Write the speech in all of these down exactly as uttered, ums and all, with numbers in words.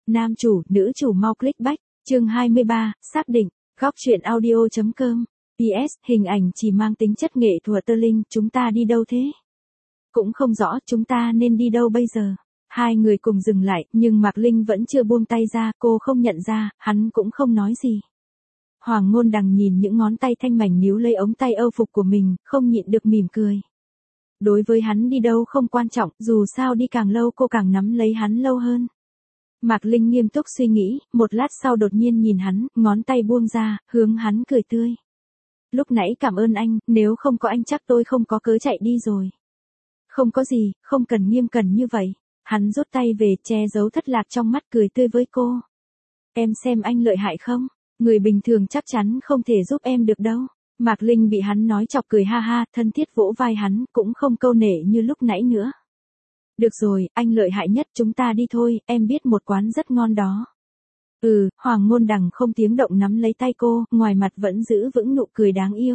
nam chủ, nữ chủ mau click back, chương hai mươi ba, xác định, góc truyện audio.com, pê ét, hình ảnh chỉ mang tính chất nghệ thuật tơ linh, chúng ta đi đâu thế? Cũng không rõ chúng ta nên đi đâu bây giờ. Hai người cùng dừng lại, nhưng Mạc Linh vẫn chưa buông tay ra, cô không nhận ra, hắn cũng không nói gì. Hoàng Ngôn Đằng nhìn những ngón tay thanh mảnh níu lấy ống tay âu phục của mình, không nhịn được mỉm cười. Đối với hắn đi đâu không quan trọng, dù sao đi càng lâu cô càng nắm lấy hắn lâu hơn. Mạc Linh nghiêm túc suy nghĩ, một lát sau đột nhiên nhìn hắn, ngón tay buông ra, hướng hắn cười tươi. Lúc nãy cảm ơn anh, nếu không có anh chắc tôi không có cớ chạy đi rồi. Không có gì, không cần nghiêm cẩn như vậy. Hắn rút tay về, che giấu thất lạc trong mắt, cười tươi với cô. Em xem anh lợi hại không? Người bình thường chắc chắn không thể giúp em được đâu. Mạc Linh bị hắn nói chọc cười ha ha, thân thiết vỗ vai hắn, cũng không câu nệ như lúc nãy nữa. Được rồi, anh lợi hại nhất, chúng ta đi thôi, em biết một quán rất ngon đó. Ừ, Hoàng Ngôn Đằng không tiếng động nắm lấy tay cô, ngoài mặt vẫn giữ vững nụ cười đáng yêu.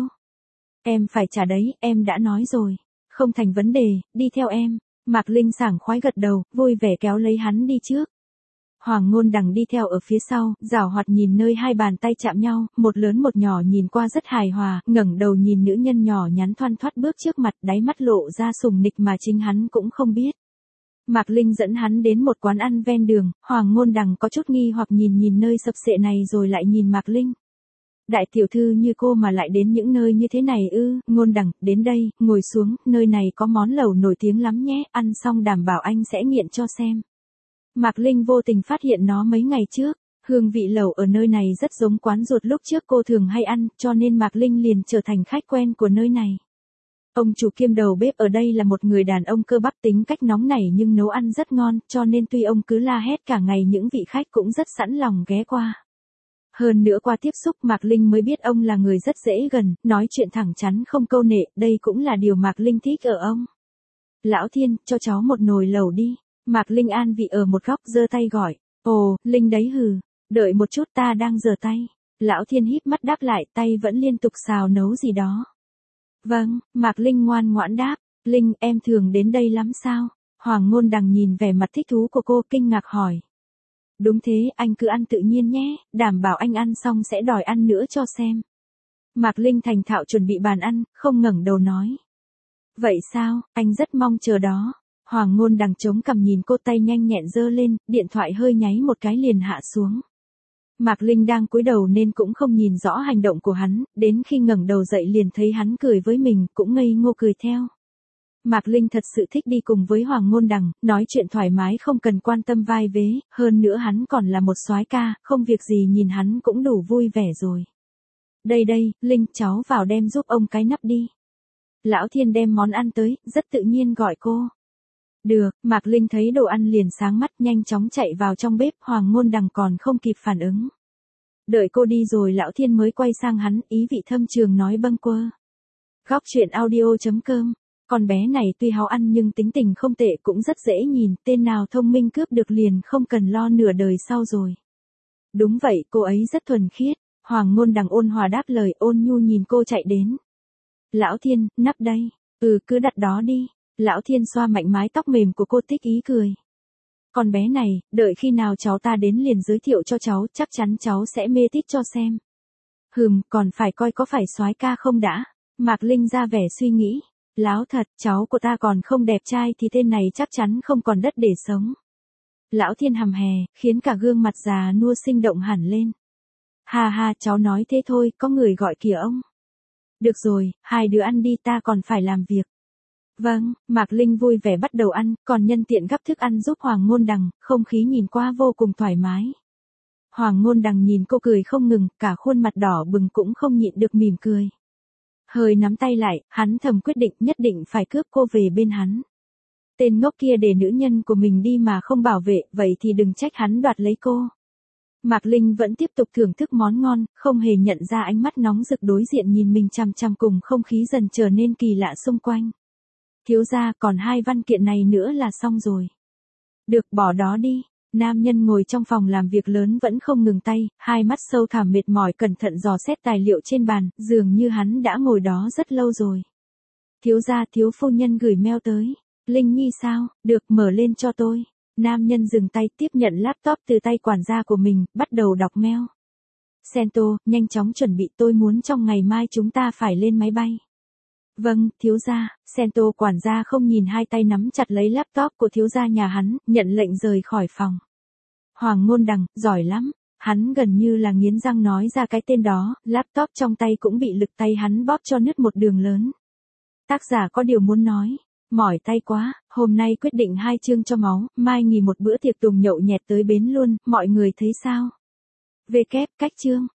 Em phải trả đấy, em đã nói rồi. Không thành vấn đề, đi theo em. Mạc Linh sảng khoái gật đầu, vui vẻ kéo lấy hắn đi trước. Hoàng Ngôn Đằng đi theo ở phía sau, giảo hoạt nhìn nơi hai bàn tay chạm nhau, một lớn một nhỏ nhìn qua rất hài hòa, ngẩng đầu nhìn nữ nhân nhỏ nhắn thoăn thoắt bước trước mặt, đáy mắt lộ ra sùng nịch mà chính hắn cũng không biết. Mạc Linh dẫn hắn đến một quán ăn ven đường, Hoàng Ngôn Đằng có chút nghi hoặc nhìn nhìn nơi sập sệ này rồi lại nhìn Mạc Linh. Đại tiểu thư như cô mà lại đến những nơi như thế này ư? Ngôn Đằng, đến đây, ngồi xuống, nơi này có món lẩu nổi tiếng lắm nhé, ăn xong đảm bảo anh sẽ nghiện cho xem. Mạc Linh vô tình phát hiện nó mấy ngày trước, hương vị lẩu ở nơi này rất giống quán ruột lúc trước cô thường hay ăn, cho nên Mạc Linh liền trở thành khách quen của nơi này. Ông chủ kiêm đầu bếp ở đây là một người đàn ông cơ bắp tính cách nóng nảy nhưng nấu ăn rất ngon, cho nên tuy ông cứ la hét cả ngày những vị khách cũng rất sẵn lòng ghé qua. Hơn nữa qua tiếp xúc Mạc Linh mới biết ông là người rất dễ gần, nói chuyện thẳng chắn không câu nệ, đây cũng là điều Mạc Linh thích ở ông. Lão Thiên, cho cháu một nồi lẩu đi. Mạc Linh an vị ở một góc giơ tay gọi. Ồ, Linh đấy hừ, đợi một chút ta đang giở tay. Lão Thiên híp mắt đáp lại, tay vẫn liên tục xào nấu gì đó. Vâng, Mạc Linh ngoan ngoãn đáp. Linh, em thường đến đây lắm sao? Hoàng Ngôn Đằng nhìn vẻ mặt thích thú của cô kinh ngạc hỏi. Đúng thế, anh cứ ăn tự nhiên nhé, đảm bảo anh ăn xong sẽ đòi ăn nữa cho xem. Mạc Linh thành thạo chuẩn bị bàn ăn, không ngẩng đầu nói. Vậy sao, anh rất mong chờ đó. Hoàng Ngôn Đằng chống cằm nhìn cô, tay nhanh nhẹn giơ lên, điện thoại hơi nháy một cái liền hạ xuống. Mạc Linh đang cúi đầu nên cũng không nhìn rõ hành động của hắn, đến khi ngẩng đầu dậy liền thấy hắn cười với mình, cũng ngây ngô cười theo. Mạc Linh thật sự thích đi cùng với Hoàng Ngôn Đằng, nói chuyện thoải mái không cần quan tâm vai vế, hơn nữa hắn còn là một soái ca, không việc gì nhìn hắn cũng đủ vui vẻ rồi. Đây đây, Linh, cháu vào đem giúp ông cái nắp đi. Lão Thiên đem món ăn tới, rất tự nhiên gọi cô. Được, Mạc Linh thấy đồ ăn liền sáng mắt, nhanh chóng chạy vào trong bếp, Hoàng Ngôn Đằng còn không kịp phản ứng. Đợi cô đi rồi Lão Thiên mới quay sang hắn, ý vị thâm trường nói bâng quơ. Góc truyện audio.com, con bé này tuy háo ăn nhưng tính tình không tệ, cũng rất dễ nhìn, tên nào thông minh cướp được liền không cần lo nửa đời sau rồi. Đúng vậy, cô ấy rất thuần khiết. Hoàng Ngôn Đằng ôn hòa đáp lời, ôn nhu nhìn cô chạy đến. Lão Thiên, nắp đây. Ừ, cứ đặt đó đi. Lão Thiên xoa mạnh mái tóc mềm của cô, tích ý cười. Con bé này, đợi khi nào cháu ta đến liền giới thiệu cho cháu, chắc chắn cháu sẽ mê tít cho xem. Hừm, còn phải coi có phải soái ca không đã. Mạc Linh ra vẻ suy nghĩ. Láo thật, cháu của ta còn không đẹp trai thì tên này chắc chắn không còn đất để sống. Lão Thiên hầm hè, khiến cả gương mặt già nua sinh động hẳn lên. Ha ha, cháu nói thế thôi, có người gọi kìa ông. Được rồi, hai đứa ăn đi, ta còn phải làm việc. Vâng, Mạc Linh vui vẻ bắt đầu ăn, còn nhân tiện gắp thức ăn giúp Hoàng Ngôn Đằng, không khí nhìn qua vô cùng thoải mái. Hoàng Ngôn Đằng nhìn cô cười không ngừng, cả khuôn mặt đỏ bừng cũng không nhịn được mỉm cười. Hơi nắm tay lại, hắn thầm quyết định nhất định phải cướp cô về bên hắn. Tên ngốc kia để nữ nhân của mình đi mà không bảo vệ, vậy thì đừng trách hắn đoạt lấy cô. Mạc Linh vẫn tiếp tục thưởng thức món ngon, không hề nhận ra ánh mắt nóng rực đối diện nhìn mình chằm chằm cùng không khí dần trở nên kỳ lạ xung quanh. Thiếu gia, còn hai văn kiện này nữa là xong rồi. Được, bỏ đó đi. Nam nhân ngồi trong phòng làm việc lớn vẫn không ngừng tay, hai mắt sâu thẳm mệt mỏi cẩn thận dò xét tài liệu trên bàn, dường như hắn đã ngồi đó rất lâu rồi. Thiếu gia, thiếu phu nhân gửi mail tới. Linh Nhi sao, được, mở lên cho tôi. Nam nhân dừng tay tiếp nhận laptop từ tay quản gia của mình, bắt đầu đọc mail. Sento, nhanh chóng chuẩn bị, tôi muốn trong ngày mai chúng ta phải lên máy bay. Vâng, thiếu gia. Sento quản gia không nhìn hai tay nắm chặt lấy laptop của thiếu gia nhà hắn, nhận lệnh rời khỏi phòng. Hoàng Ngôn Đằng, giỏi lắm. Hắn gần như là nghiến răng nói ra cái tên đó, laptop trong tay cũng bị lực tay hắn bóp cho nứt một đường lớn. Tác giả có điều muốn nói. Mỏi tay quá, hôm nay quyết định hai chương cho máu, mai nghỉ một bữa tiệc tùng nhậu nhẹt tới bến luôn, mọi người thấy sao? Về kép, cách chương.